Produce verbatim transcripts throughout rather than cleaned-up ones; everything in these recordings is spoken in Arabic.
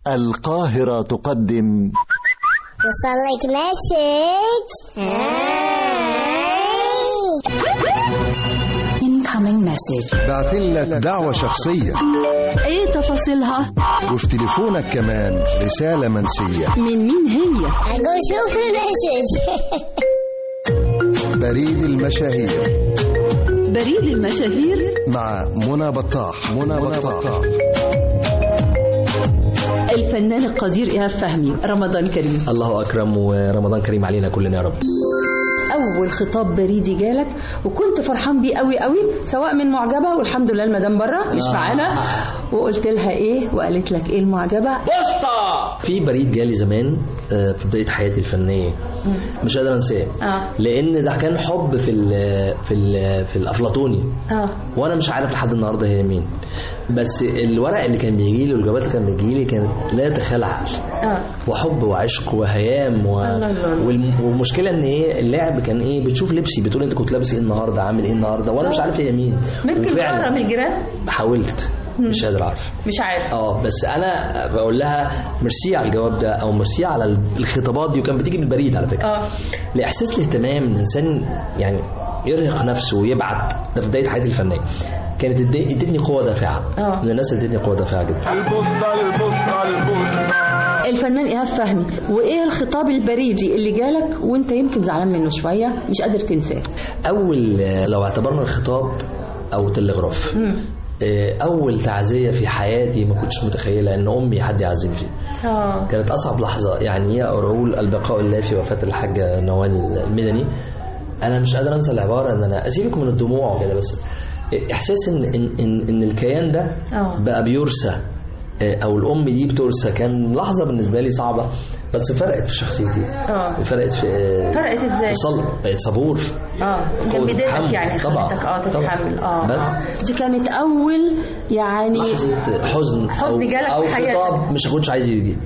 القاهرة تقدم وصلك مسج incoming message. بعتلك دعوة شخصية. ايه تفاصيلها؟ وفي تليفونك كمان رسالة منسية. من مين هي؟ أقول شوف المسج. بريد المشاهير. بريد المشاهير مع منى بطاح. منى بطاح. الفنان القدير إيهاب فهمي. رمضان كريم. الله أكرم ورمضان كريم علينا كلنا يا رب. أول خطاب بريدي جالك وكنت فرحان بيه قوي قوي، سواء من معجبة والحمد لله المدام بره مش معانا، وقلت لها إيه وقالت لك إيه المعجبة؟ بسطة. في بريد جالي زمان في بداية حياتي الفنية مش قادر أنساه، لأن ده كان حب في ال في ال في الأفلاطوني، وأنا مش عارف لحد النهاردة هي مين، بس الورق اللي كان بيجي لي والجوابات اللي كان بيجي لي كانت لا تخيل عقل، وحب وعشق وهيام و... والمشكلة إن إيه اللعب كان إيه، بتشوف لبسي بتقول أنت كنت لابس إيه النهاردة عامل إيه النهاردة، وأنا مش عارف هي مين. ممكن تقرا من الجيران؟ حاولت مش قادر اعرف، مش عارف اه بس انا بقول لها ميرسي على الجواب ده او ميرسي على الخطابات دي، وكان بتيجي بالبريد على فكره اه لاحساس الاهتمام الانسان يعني يرهق نفسه ويبعت. ده في بدايه حياتي الفنيه كانت ادتني قوه دافعه، اه من الناس اللي ادتني قوه دافعه جدا. البوسطه البوسطه البوسطه. الفنان إيهاب فهمي، وايه الخطاب البريدي اللي جالك وانت يمكن زعلان منه شويه مش قادر تنساه؟ اول لو اعتبرنا الخطاب او تلغراف، أول تعزية في حياتي ما كنتش متخيلة إن أمي حد يعزيني فيه. أوه. كانت أصعب لحظة، يعني هي أقول البقاء الله في وفاة الحاجة نوال المدني. أنا مش قادر أنسى العبارة إن أنا أسيبك من الدموع وكده، بس إحساس إن إن إن, إن الكيان ده أوه. بقى بيرسى أو الأم دي بترسى، كان لحظة بالنسبة لي صعبة، بس فرقت في شخصيتي. اه فرقت في فرقت ازاي؟ صلب بقيت صبور اه من بدايتك يعني خلتك اه تتحمل اه دي كانت اول يعني لحظة حزن حزن جالك أو في حياتك، أو خطاب مش كنتش عايز يجي.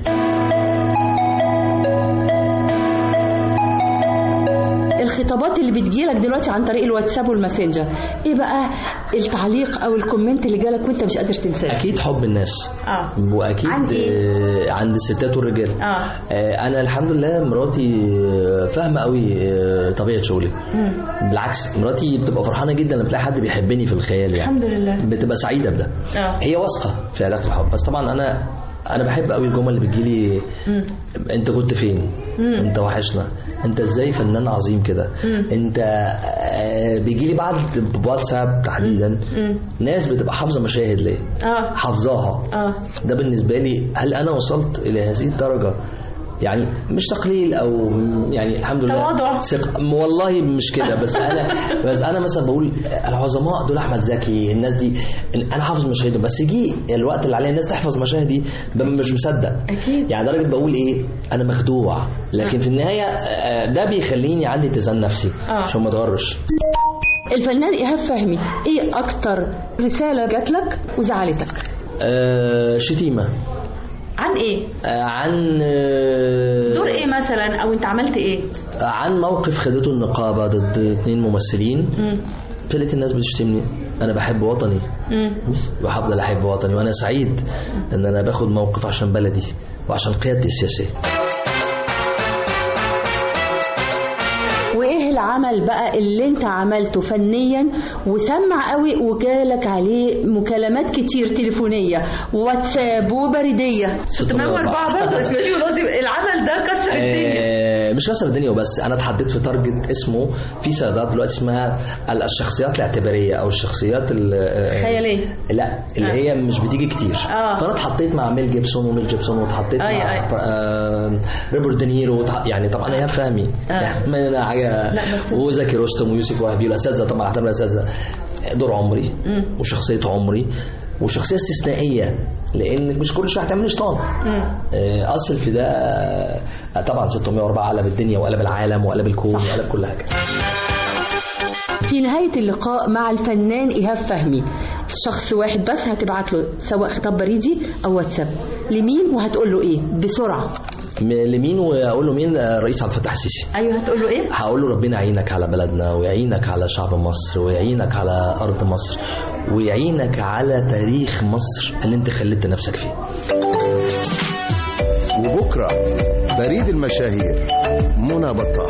الخطابات اللي بتجيلك دلوقتي عن طريق الواتساب والماسنجر، ايه بقى التعليق او الكومنت اللي جالك وانت مش قادر تنساه؟ اكيد حب الناس اه واكيد عند, إيه؟ عند الستات والرجال. اه, آه انا الحمد لله مراتي فاهمه قوي طبيعه شغلي. مم. بالعكس مراتي بتبقى فرحانه جدا لما تلاقي حد بيحبني في الخيال، يعني الحمد لله بتبقى سعيده بده. اه هي واثقه في علاقه الحب، بس طبعا انا انا بحب قوي الجمل اللي بتجيلي، انت كنت فين؟ مم. انت وحشنا، انت ازاي فنان عظيم كده، انت بيجيلي بعد بواتساب تحديدا مم. ناس بتبقى حافظه مشاهد ليه اه حافظاها. اه ده بالنسبه لي هل انا وصلت الى هذه الدرجه؟ يعني مش تقليل او يعني الحمد لله ثق والله مش كده، بس انا بس انا مثلا بقول العظماء دول احمد زكي، الناس دي انا حافظ مشاهدهم، بس يجي الوقت اللي عليه الناس تحفظ مشاهدي مش مصدق اكيد، يعني درجه بقول ايه انا مخدوع، لكن في النهايه ده بيخليني عندي اتزان نفسي عشان ما اتغرش. الفنان إيهاب فهمي، ايه اكتر رساله جات لك وزعلتك؟ أه شتيمه. عن ايه؟ آه عن آه دور ايه مثلا، او انت عملت ايه؟ آه عن موقف خدته النقابة ضد اتنين ممثلين. فلقيت الناس بتشتمني، انا بحب وطني وهفضل احب وطني، وانا سعيد ان انا باخد موقف عشان بلدي وعشان قيادتي السياسية. وايه العمل بقى اللي انت عملته فنيا وسمع قوي وجالك عليه مكالمات كتير تليفونيه وواتساب وبريديه؟ تمام أربعة برضه، بس ماشي لازم العمل ده كسر الدنيا. مش كسر الدنيا وبس، انا اتحددت في تارجت اسمه في سيدات دلوقتي اسمها الشخصيات الاعتباريه او الشخصيات الخياليه، لا اللي آه. هي مش بتيجي كتير. آه. فانا اتحطيت مع ميل جيبسون وميل جيبسون واتحطيت أي مع أي. آه روبرت دينيرو، يعني طبعا هي فهمي آه. وزكي رستم ويوسف وهبي والاساتذه، طبعا احترم الاساتذه. دور عمري مم. وشخصيه عمري وشخصيه استثنائيه، لان مش كل شويه هتعمل شيطان. اصل في ده طبعا ستمية وأربعة قلب الدنيا وقلب العالم وقلب الكون وقلب كل حاجه. في نهايه اللقاء مع الفنان إيهاب فهمي، شخص واحد بس هتبعت له سواء خطاب بريدي او واتساب، لمين وهتقول له ايه بسرعه؟ لمين واقول له مين؟ الرئيس عبد الفتاح السيسي. ايوه هتقول له ايه؟ هقول له ربنا يعينك على بلدنا ويعينك على شعب مصر ويعينك على ارض مصر ويعينك على تاريخ مصر اللي انت خليت نفسك فيه. بكرة بريد المشاهير منى بطال.